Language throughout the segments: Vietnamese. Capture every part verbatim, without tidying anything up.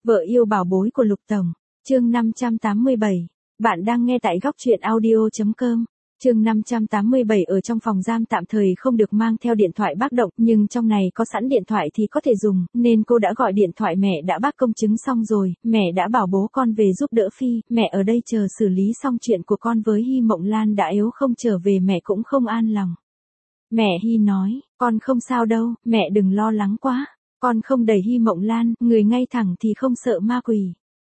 Vợ yêu bảo bối của Lục Tổng, chương năm trăm tám mươi bảy. Bạn đang nghe tại góc truyện audio chấm com. Chương năm trăm tám mươi bảy. Ở trong phòng giam tạm thời không được mang theo điện thoại bác động, nhưng trong này có sẵn điện thoại thì có thể dùng, nên cô đã gọi điện thoại mẹ đã bác công chứng xong rồi, mẹ đã bảo bố con về giúp đỡ Phi, mẹ ở đây chờ xử lý xong chuyện của con với Hy Mộng Lan đã yếu không trở về mẹ cũng không an lòng. Mẹ Hy nói, con không sao đâu, mẹ đừng lo lắng quá, con không đẩy Hy Mộng Lan, người ngay thẳng thì không sợ ma quỷ.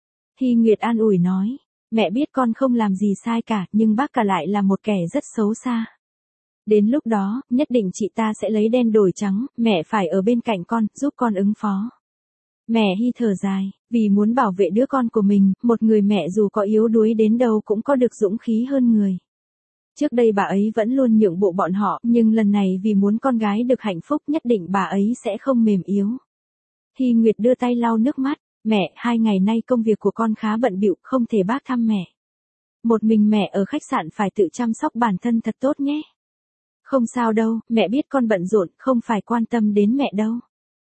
Hy Nguyệt an ủi nói, mẹ biết con không làm gì sai cả, nhưng bác cả lại là một kẻ rất xấu xa. Đến lúc đó, nhất định chị ta sẽ lấy đen đổi trắng, mẹ phải ở bên cạnh con, giúp con ứng phó. Mẹ Hy thở dài, vì muốn bảo vệ đứa con của mình, một người mẹ dù có yếu đuối đến đâu cũng có được dũng khí hơn người. Trước đây bà ấy vẫn luôn nhượng bộ bọn họ, nhưng lần này vì muốn con gái được hạnh phúc nhất định bà ấy sẽ không mềm yếu. Hy Nguyệt đưa tay lau nước mắt, mẹ, hai ngày nay công việc của con khá bận bịu, không thể bác thăm mẹ. Một mình mẹ ở khách sạn phải tự chăm sóc bản thân thật tốt nhé. Không sao đâu, mẹ biết con bận rộn, không phải quan tâm đến mẹ đâu.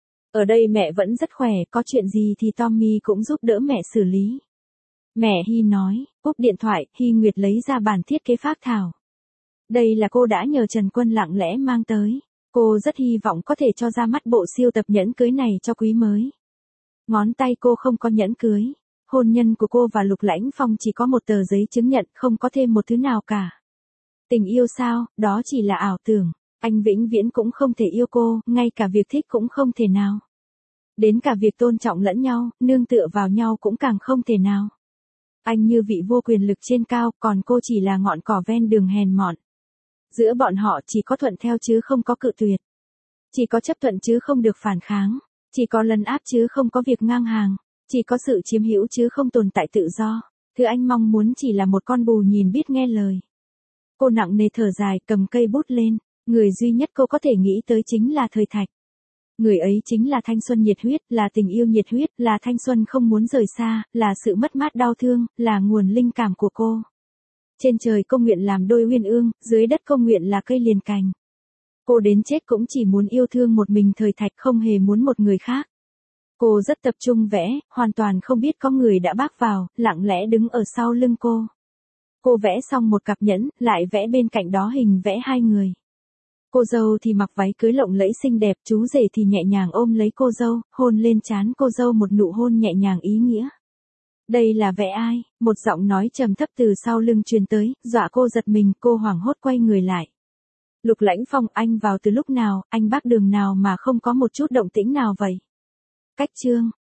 Ở đây mẹ vẫn rất khỏe, có chuyện gì thì Tommy cũng giúp đỡ mẹ xử lý. Mẹ Hy nói, cúp điện thoại, Hy Nguyệt lấy ra bản thiết kế phác thảo. Đây là cô đã nhờ Trần Quân lặng lẽ mang tới. Cô rất hy vọng có thể cho ra mắt bộ siêu tập nhẫn cưới này cho quý mới. Ngón tay cô không có nhẫn cưới. Hôn nhân của cô và Lục Lãnh Phong chỉ có một tờ giấy chứng nhận, không có thêm một thứ nào cả. Tình yêu sao, đó chỉ là ảo tưởng. Anh vĩnh viễn cũng không thể yêu cô, ngay cả việc thích cũng không thể nào. Đến cả việc tôn trọng lẫn nhau, nương tựa vào nhau cũng càng không thể nào. Anh như vị vua quyền lực trên cao, còn cô chỉ là ngọn cỏ ven đường hèn mọn. Giữa bọn họ chỉ có thuận theo chứ không có cự tuyệt. Chỉ có chấp thuận chứ không được phản kháng. Chỉ có lấn áp chứ không có việc ngang hàng. Chỉ có sự chiếm hữu chứ không tồn tại tự do. Thứ anh mong muốn chỉ là một con bù nhìn biết nghe lời. Cô nặng nề thở dài, cầm cây bút lên. Người duy nhất cô có thể nghĩ tới chính là Thời Thạch. Người ấy chính là thanh xuân nhiệt huyết, là tình yêu nhiệt huyết, là thanh xuân không muốn rời xa, là sự mất mát đau thương, là nguồn linh cảm của cô. Trên trời cô nguyện làm đôi uyên ương, dưới đất cô nguyện là cây liền cành. Cô đến chết cũng chỉ muốn yêu thương một mình Thời Thạch, không hề muốn một người khác. Cô rất tập trung vẽ, hoàn toàn không biết có người đã bác vào, lặng lẽ đứng ở sau lưng cô. Cô vẽ xong một cặp nhẫn, lại vẽ bên cạnh đó hình vẽ hai người. Cô dâu thì mặc váy cưới lộng lẫy xinh đẹp, chú rể thì nhẹ nhàng ôm lấy cô dâu, hôn lên trán cô dâu một nụ hôn nhẹ nhàng ý nghĩa. Đây là vẽ ai? Một giọng nói trầm thấp từ sau lưng truyền tới, dọa cô giật mình, cô hoảng hốt quay người lại. Lục Lãnh Phong, anh vào từ lúc nào, anh bác đường nào mà không có một chút động tĩnh nào vậy? Cách chương,